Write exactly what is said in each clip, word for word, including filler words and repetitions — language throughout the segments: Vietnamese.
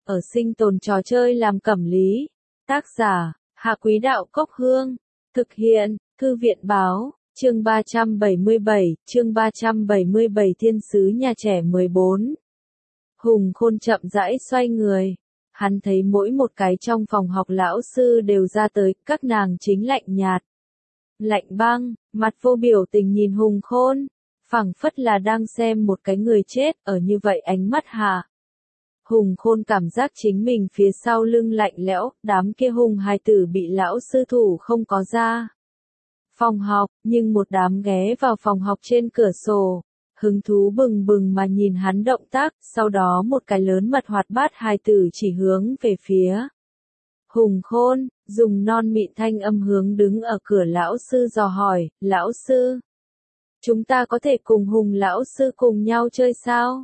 ở sinh tồn trò chơi làm cẩm lý. Tác giả, Hạ Quý Đạo Cốc Hương. Thực hiện, Thư viện Báo, chương ba trăm bảy mươi bảy, chương ba trăm bảy mươi bảy Thiên sứ nhà trẻ mười bốn. Hùng Khôn chậm rãi xoay người. Hắn thấy mỗi một cái trong phòng học lão sư đều ra tới, các nàng chính lạnh nhạt. Lạnh băng, mặt vô biểu tình nhìn Hùng Khôn, phảng phất là đang xem một cái người chết ở như vậy ánh mắt hạ. Hùng Khôn cảm giác chính mình phía sau lưng lạnh lẽo, đám kia hùng hài tử bị lão sư thủ không có ra phòng học, nhưng một đám ghé vào phòng học trên cửa sổ, hứng thú bừng bừng mà nhìn hắn động tác, sau đó một cái lớn mật hoạt bát hài tử chỉ hướng về phía Hùng Khôn, dùng non mịn thanh âm hướng đứng ở cửa lão sư dò hỏi, lão sư, chúng ta có thể cùng Hùng lão sư cùng nhau chơi sao?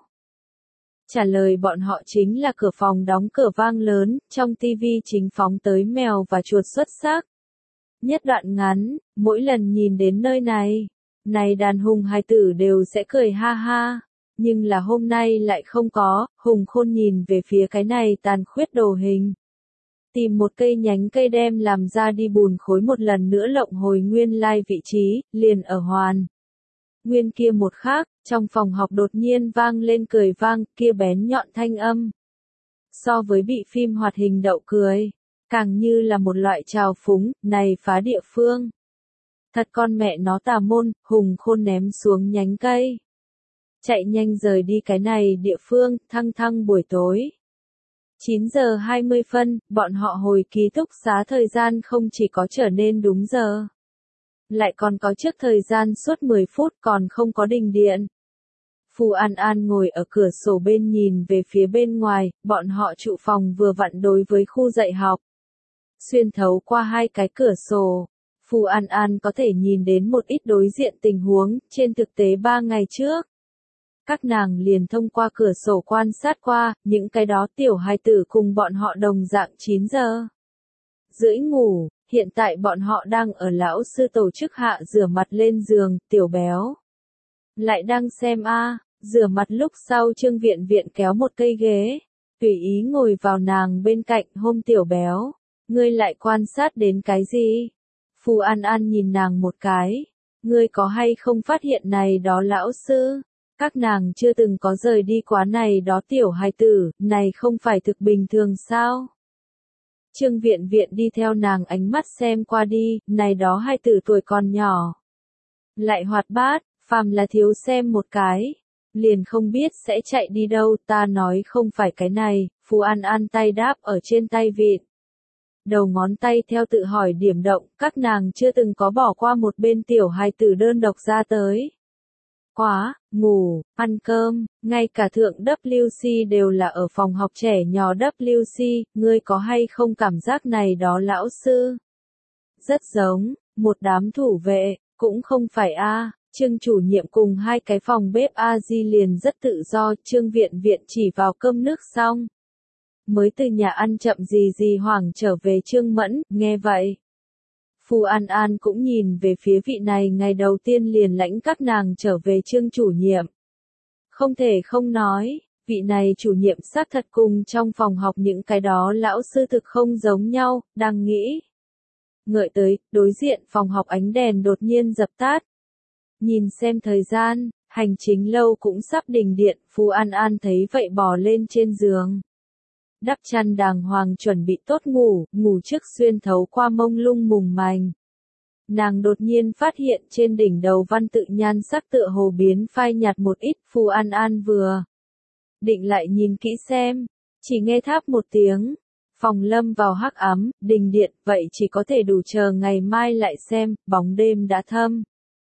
Trả lời bọn họ chính là cửa phòng đóng cửa vang lớn, trong tivi chính phóng tới mèo và chuột xuất sắc. Nhất đoạn ngắn, mỗi lần nhìn đến nơi này, này đàn hùng hài tử đều sẽ cười ha ha, nhưng là hôm nay lại không có. Hùng Khôn nhìn về phía cái này tàn khuyết đồ hình. Tìm một cây nhánh cây đem làm ra đi bùn khối một lần nữa lộng hồi nguyên lai vị trí, liền ở hoàn. Nguyên kia một khác, trong phòng học đột nhiên vang lên cười vang, kia bén nhọn thanh âm. So với bị phim hoạt hình đậu cười, càng như là một loại trào phúng, này phá địa phương. Thật con mẹ nó tà môn, Hùng Khôn ném xuống nhánh cây. Chạy nhanh rời đi cái này địa phương, thăng thăng buổi tối. chín giờ hai mươi phân, bọn họ hồi ký túc xá thời gian không chỉ có trở nên đúng giờ. Lại còn có trước thời gian suốt mười phút còn không có đình điện. Phù An An ngồi ở cửa sổ bên nhìn về phía bên ngoài, bọn họ trụ phòng vừa vặn đối với khu dạy học. Xuyên thấu qua hai cái cửa sổ, Phù An An có thể nhìn đến một ít đối diện tình huống, trên thực tế ba ngày trước. Các nàng liền thông qua cửa sổ quan sát qua, những cái đó tiểu hài tử cùng bọn họ đồng dạng chín giờ rưỡi ngủ, hiện tại bọn họ đang ở lão sư tổ chức hạ rửa mặt lên giường, tiểu béo. Lại đang xem a, rửa mặt lúc sau Trương Viện Viện kéo một cây ghế, tùy ý ngồi vào nàng bên cạnh, hôm tiểu béo, ngươi lại quan sát đến cái gì? Phù An An nhìn nàng một cái, ngươi có hay không phát hiện này đó lão sư? Các nàng chưa từng có rời đi quá này đó tiểu hài tử, này không phải thực bình thường sao? Trương Viện Viện đi theo nàng ánh mắt xem qua đi, này đó hai tử tuổi còn nhỏ. Lại hoạt bát, phàm là thiếu xem một cái, liền không biết sẽ chạy đi đâu, ta nói không phải cái này. Phù An An tay đáp ở trên tay vịn. Đầu ngón tay theo tự hỏi điểm động, các nàng chưa từng có bỏ qua một bên tiểu hài tử đơn độc ra tới. Quá, ngủ, ăn cơm, ngay cả thượng W C đều là ở phòng học trẻ nhỏ W C, ngươi có hay không cảm giác này đó lão sư? Rất giống, một đám thủ vệ, cũng không phải a. Trương chủ nhiệm cùng hai cái phòng bếp a di liền rất tự do, Trương Viện Viện chỉ vào cơm nước xong. Mới từ nhà ăn chậm gì gì hoảng trở về Trương Mẫn, nghe vậy. Phù An An cũng nhìn về phía vị này ngày đầu tiên liền lãnh các nàng trở về Trương chủ nhiệm. Không thể không nói, vị này chủ nhiệm xác thật cùng trong phòng học những cái đó lão sư thực không giống nhau, đang nghĩ. Ngợi tới, đối diện phòng học ánh đèn đột nhiên dập tắt. Nhìn xem thời gian, hành chính lâu cũng sắp đình điện, Phù An An thấy vậy bò lên trên giường. Đắp chăn đàng hoàng chuẩn bị tốt ngủ, ngủ trước xuyên thấu qua mông lung mùng mành. Nàng đột nhiên phát hiện trên đỉnh đầu văn tự nhan sắc tựa hồ biến phai nhạt một ít. Phù An An vừa định lại nhìn kỹ xem, chỉ nghe tháp một tiếng, phòng lâm vào hắc ám, đình điện, vậy chỉ có thể đủ chờ ngày mai lại xem, bóng đêm đã thâm.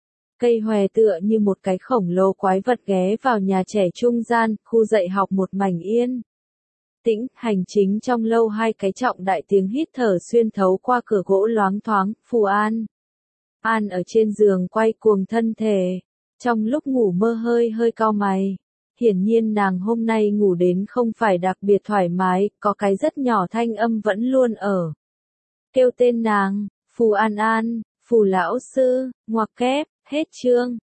Cây hòe tựa như một cái khổng lồ quái vật ghé vào nhà trẻ trung gian, khu dạy học một mảnh yên. Tĩnh, hành chính trong lâu hai cái trọng đại tiếng hít thở xuyên thấu qua cửa gỗ loáng thoáng. Phù An An ở trên giường quay cuồng thân thể, trong lúc ngủ mơ hơi hơi cau mày. Hiển nhiên nàng hôm nay ngủ đến không phải đặc biệt thoải mái, có cái rất nhỏ thanh âm vẫn luôn ở kêu tên nàng. Phù An An, Phù lão sư, ngoặc kép, hết chương.